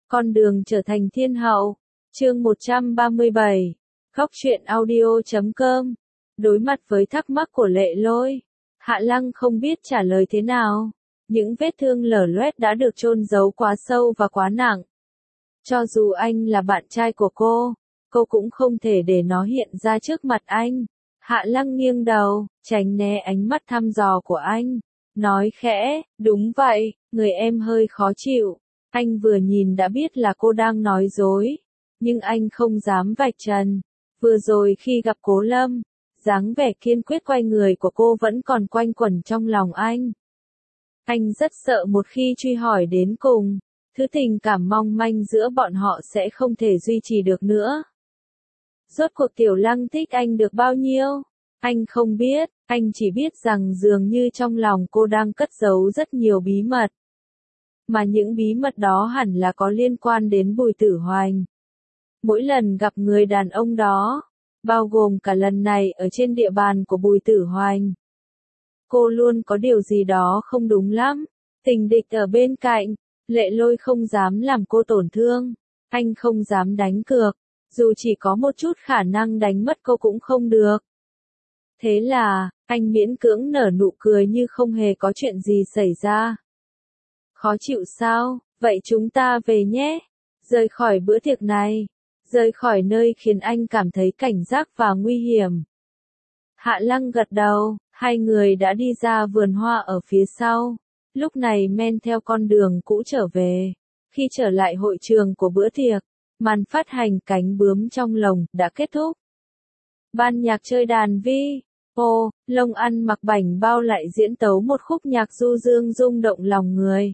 Con đường trở thành thiên hậu. Chương 137. Góc truyện audio.com. Đối mặt với thắc mắc của Lệ Lôi, Hạ Lăng không biết trả lời thế nào. Những vết thương lở loét đã được chôn giấu quá sâu và quá nặng. Cho dù anh là bạn trai của cô cũng không thể để nó hiện ra trước mặt anh. Hạ Lăng nghiêng đầu, tránh né ánh mắt thăm dò của anh. Nói khẽ, đúng vậy, người em hơi khó chịu. Anh vừa nhìn đã biết là cô đang nói dối. Nhưng anh không dám vạch trần. Vừa rồi khi gặp Cố Lâm, dáng vẻ kiên quyết quay người của cô vẫn còn quanh quẩn trong lòng anh. Anh rất sợ một khi truy hỏi đến cùng, thứ tình cảm mong manh giữa bọn họ sẽ không thể duy trì được nữa. Rốt cuộc Tiểu Lăng thích anh được bao nhiêu? Anh không biết, anh chỉ biết rằng dường như trong lòng cô đang cất giấu rất nhiều bí mật. Mà những bí mật đó hẳn là có liên quan đến Bùi Tử Hoành. Mỗi lần gặp người đàn ông đó, bao gồm cả lần này ở trên địa bàn của Bùi Tử Hoành, cô luôn có điều gì đó không đúng lắm. Tình địch ở bên cạnh, Lệ Lôi không dám làm cô tổn thương, anh không dám đánh cược, dù chỉ có một chút khả năng đánh mất cô cũng không được. Thế là, anh miễn cưỡng nở nụ cười như không hề có chuyện gì xảy ra. Khó chịu sao? Vậy chúng ta về nhé. Rời khỏi bữa tiệc này. Rời khỏi nơi khiến anh cảm thấy cảnh giác và nguy hiểm. Hạ Lăng gật đầu, hai người đã đi ra vườn hoa ở phía sau. Lúc này men theo con đường cũ trở về. Khi trở lại hội trường của bữa tiệc, màn phát hành Cánh Bướm Trong Lồng đã kết thúc. Ban nhạc chơi đàn vi, Long ăn mặc bảnh bao lại diễn tấu một khúc nhạc du dương rung động lòng người.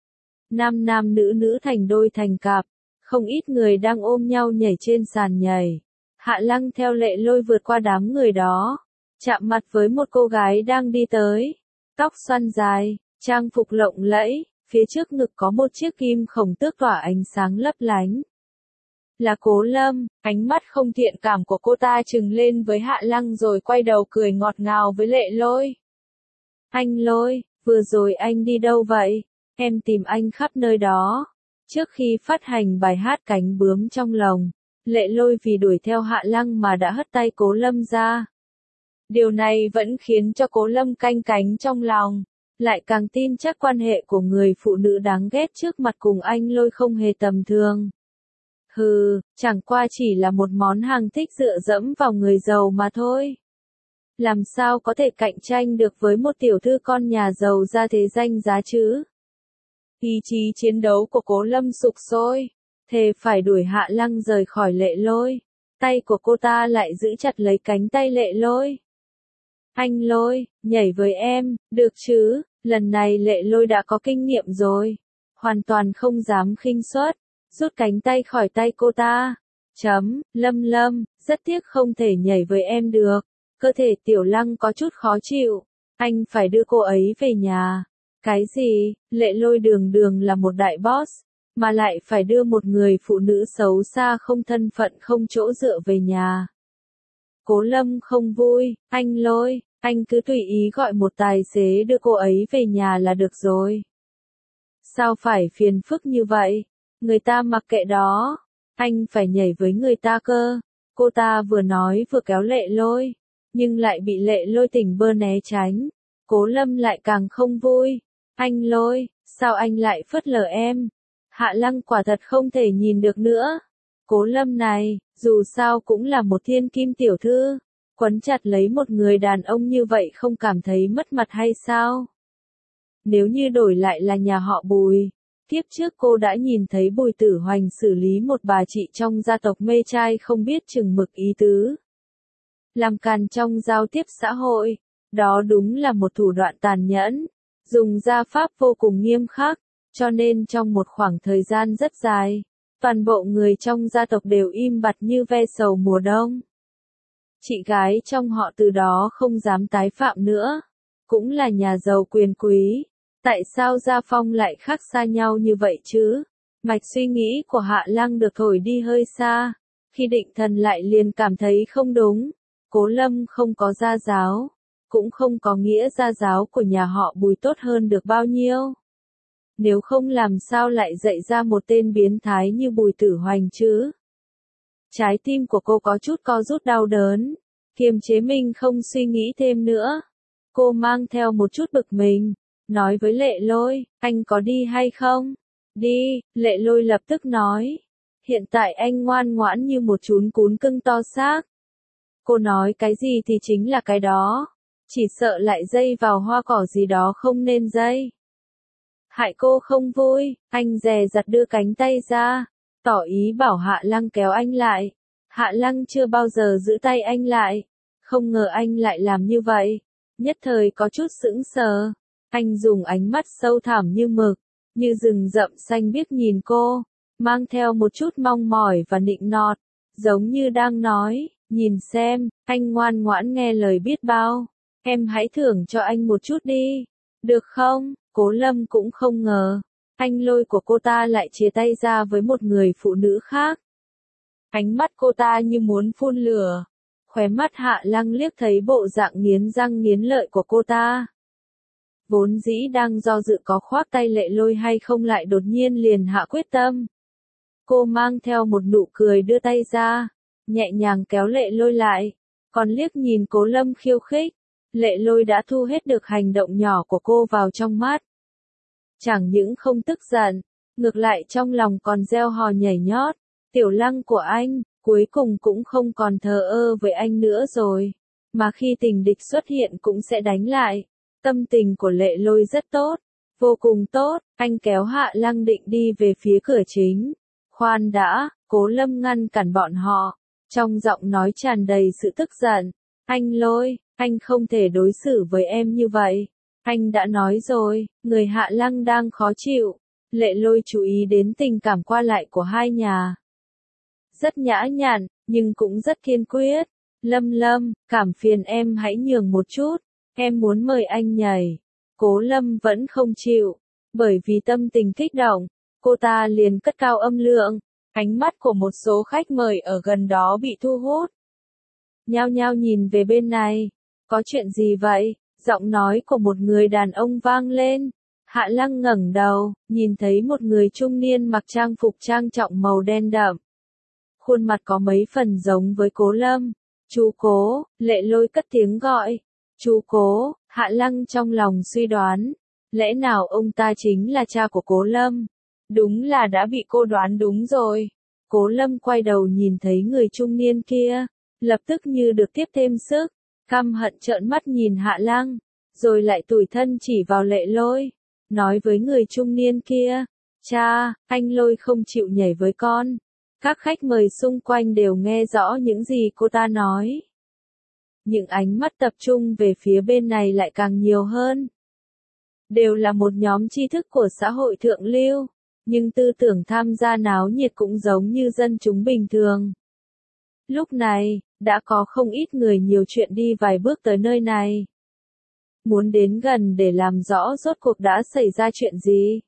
Nam nam nữ nữ thành đôi thành cặp, không ít người đang ôm nhau nhảy trên sàn nhảy. Hạ Lăng theo Lệ Lôi vượt qua đám người đó, chạm mặt với một cô gái đang đi tới. Tóc xoăn dài, trang phục lộng lẫy, phía trước ngực có một chiếc kim khổng tước tỏa ánh sáng lấp lánh. Là Cố Lâm, ánh mắt không thiện cảm của cô ta trừng lên với Hạ Lăng rồi quay đầu cười ngọt ngào với Lệ Lôi. Anh Lôi, vừa rồi anh đi đâu vậy? Em tìm anh khắp nơi đó. Trước khi phát hành bài hát Cánh Bướm Trong Lồng, Lệ Lôi vì đuổi theo Hạ Lăng mà đã hất tay Cố Lâm ra. Điều này vẫn khiến cho Cố Lâm canh cánh trong lòng, lại càng tin chắc quan hệ của người phụ nữ đáng ghét trước mặt cùng anh Lôi không hề tầm thường. Hừ, chẳng qua chỉ là một món hàng thích dựa dẫm vào người giàu mà thôi. Làm sao có thể cạnh tranh được với một tiểu thư con nhà giàu ra thế danh giá chứ? Ý chí chiến đấu của Cố Lâm sục sôi, thề phải đuổi Hạ Lăng rời khỏi Lệ Lôi. Tay của cô ta lại giữ chặt lấy cánh tay Lệ Lôi. Anh Lôi, nhảy với em, được chứ? Lần này Lệ Lôi đã có kinh nghiệm rồi, hoàn toàn không dám khinh suất, rút cánh tay khỏi tay cô ta. Lâm, rất tiếc không thể nhảy với em được. Cơ thể Tiểu Lăng có chút khó chịu, anh phải đưa cô ấy về nhà. Cái gì? Lệ Lôi đường đường là một đại boss, mà lại phải đưa một người phụ nữ xấu xa không thân phận không chỗ dựa về nhà. Cố Lâm không vui, anh Lôi, anh cứ tùy ý gọi một tài xế đưa cô ấy về nhà là được rồi. Sao phải phiền phức như vậy? Người ta mặc kệ đó, anh phải nhảy với người ta cơ. Cô ta vừa nói vừa kéo Lệ Lôi, nhưng lại bị Lệ Lôi tỉnh bơ né tránh. Cố Lâm lại càng không vui. Anh Lôi, sao anh lại phớt lờ em? Hạ Lăng quả thật không thể nhìn được nữa. Cố Lâm này, dù sao cũng là một thiên kim tiểu thư, quấn chặt lấy một người đàn ông như vậy không cảm thấy mất mặt hay sao? Nếu như đổi lại là nhà họ Bùi, kiếp trước cô đã nhìn thấy Bùi Tử Hoành xử lý một bà chị trong gia tộc mê trai không biết chừng mực ý tứ. Làm càn trong giao tiếp xã hội, đó đúng là một thủ đoạn tàn nhẫn, dùng gia pháp vô cùng nghiêm khắc, cho nên trong một khoảng thời gian rất dài, toàn bộ người trong gia tộc đều im bặt như ve sầu mùa đông. Chị gái trong họ từ đó không dám tái phạm nữa, cũng là nhà giàu quyền quý. Tại sao gia phong lại khác xa nhau như vậy chứ? Mạch suy nghĩ của Hạ Lăng được thổi đi hơi xa, khi định thần lại liền cảm thấy không đúng. Cố Lâm không có gia giáo, cũng không có nghĩa gia giáo của nhà họ Bùi tốt hơn được bao nhiêu. Nếu không làm sao lại dạy ra một tên biến thái như Bùi Tử Hoành chứ? Trái tim của cô có chút co rút đau đớn, kiềm chế mình không suy nghĩ thêm nữa. Cô mang theo một chút bực mình, nói với Lệ Lôi, anh có đi hay không? Đi, Lệ Lôi lập tức nói. Hiện tại anh ngoan ngoãn như một chú cún cưng to xác. Cô nói cái gì thì chính là cái đó. Chỉ sợ lại dây vào hoa cỏ gì đó không nên dây. Hại cô không vui, anh dè dặt đưa cánh tay ra, tỏ ý bảo Hạ Lăng kéo anh lại. Hạ Lăng chưa bao giờ giữ tay anh lại. Không ngờ anh lại làm như vậy. Nhất thời có chút sững sờ. Anh dùng ánh mắt sâu thẳm như mực, như rừng rậm xanh biếc nhìn cô, mang theo một chút mong mỏi và nịnh nọt, giống như đang nói, nhìn xem, anh ngoan ngoãn nghe lời biết bao, em hãy thưởng cho anh một chút đi, được không? Cố Lâm cũng không ngờ, anh lôi của cô ta lại chia tay ra với một người phụ nữ khác. Ánh mắt cô ta như muốn phun lửa, khóe mắt Hạ Lăng liếc thấy bộ dạng nghiến răng nghiến lợi của cô ta. Vốn dĩ đang do dự có khoác tay Lệ Lôi hay không lại đột nhiên liền hạ quyết tâm. Cô mang theo một nụ cười đưa tay ra, nhẹ nhàng kéo Lệ Lôi lại, còn liếc nhìn Cố Lâm khiêu khích. Lệ Lôi đã thu hết được hành động nhỏ của cô vào trong mắt. Chẳng những không tức giận, ngược lại trong lòng còn reo hò nhảy nhót. Tiểu Lăng của anh, cuối cùng cũng không còn thờ ơ với anh nữa rồi, mà khi tình địch xuất hiện cũng sẽ đánh lại. Tâm tình của Lệ Lôi rất tốt, vô cùng tốt, anh kéo Hạ Lăng định đi về phía cửa chính. Khoan đã, Cố Lâm ngăn cản bọn họ, trong giọng nói tràn đầy sự tức giận. Anh Lôi, anh không thể đối xử với em như vậy. Anh đã nói rồi, người Hạ Lăng đang khó chịu. Lệ Lôi chú ý đến tình cảm qua lại của hai nhà. Rất nhã nhặn, nhưng cũng rất kiên quyết. Lâm Lâm, cảm phiền em hãy nhường một chút. Em muốn mời anh nhảy. Cố Lâm vẫn không chịu. Bởi vì tâm tình kích động, cô ta liền cất cao âm lượng. Ánh mắt của một số khách mời ở gần đó bị thu hút. Nhao nhao nhìn về bên này. Có chuyện gì vậy? Giọng nói của một người đàn ông vang lên. Hạ Lăng ngẩng đầu, nhìn thấy một người trung niên mặc trang phục trang trọng màu đen đậm. Khuôn mặt có mấy phần giống với Cố Lâm. Chú Cố, Lệ Lôi cất tiếng gọi. Chú Cố, Hạ Lăng trong lòng suy đoán. Lẽ nào ông ta chính là cha của Cố Lâm? Đúng là đã bị cô đoán đúng rồi. Cố Lâm quay đầu nhìn thấy người trung niên kia, lập tức như được tiếp thêm sức, căm hận trợn mắt nhìn Hạ Lăng, rồi lại tủi thân chỉ vào Lệ Lôi, nói với người trung niên kia, cha, anh Lôi không chịu nhảy với con. Các khách mời xung quanh đều nghe rõ những gì cô ta nói. Những ánh mắt tập trung về phía bên này lại càng nhiều hơn. Đều là một nhóm tri thức của xã hội thượng lưu, nhưng tư tưởng tham gia náo nhiệt cũng giống như dân chúng bình thường. Lúc này, đã có không ít người nhiều chuyện đi vài bước tới nơi này. Muốn đến gần để làm rõ rốt cuộc đã xảy ra chuyện gì.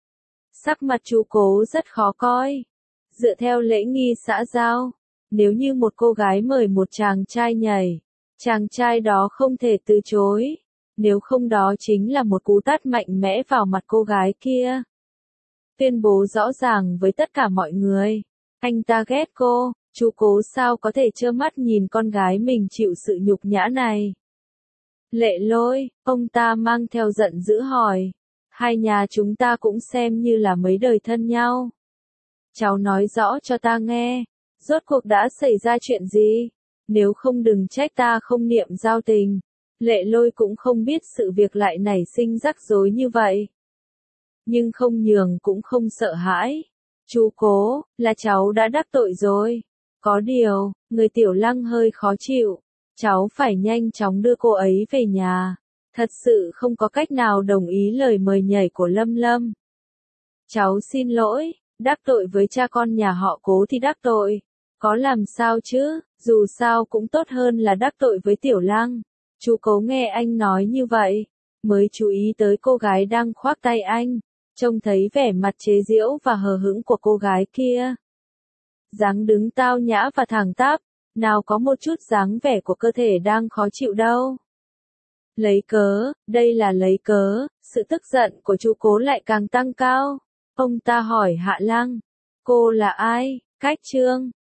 Sắc mặt chú Cố rất khó coi. Dựa theo lễ nghi xã giao, nếu như một cô gái mời một chàng trai nhảy, chàng trai đó không thể từ chối. Nếu không đó chính là một cú tát mạnh mẽ vào mặt cô gái kia. Tuyên bố rõ ràng với tất cả mọi người. Anh ta ghét cô, chú Cố sao có thể trơ mắt nhìn con gái mình chịu sự nhục nhã này. Lệ Lôi, ông ta mang theo giận dữ hỏi. Hai nhà chúng ta cũng xem như là mấy đời thân nhau. Cháu nói rõ cho ta nghe, rốt cuộc đã xảy ra chuyện gì? Nếu không đừng trách ta không niệm giao tình. Lệ Lôi cũng không biết sự việc lại nảy sinh rắc rối như vậy. Nhưng không nhường cũng không sợ hãi. Chú Cố, là cháu đã đắc tội rồi. Có điều, người Tiểu Lăng hơi khó chịu. Cháu phải nhanh chóng đưa cô ấy về nhà. Thật sự không có cách nào đồng ý lời mời nhảy của Lâm Lâm. Cháu xin lỗi, đắc tội với cha con nhà họ Cố thì đắc tội. Có làm sao chứ, dù sao cũng tốt hơn là đắc tội với Tiểu Lăng. Chú Cố nghe anh nói như vậy, mới chú ý tới cô gái đang khoác tay anh, trông thấy vẻ mặt chế giễu và hờ hững của cô gái kia. Dáng đứng tao nhã và thẳng tắp, nào có một chút dáng vẻ của cơ thể đang khó chịu đâu. Lấy cớ, đây là lấy cớ, sự tức giận của chú Cố lại càng tăng cao. Ông ta hỏi Hạ Lăng, cô là ai? Cách Trương.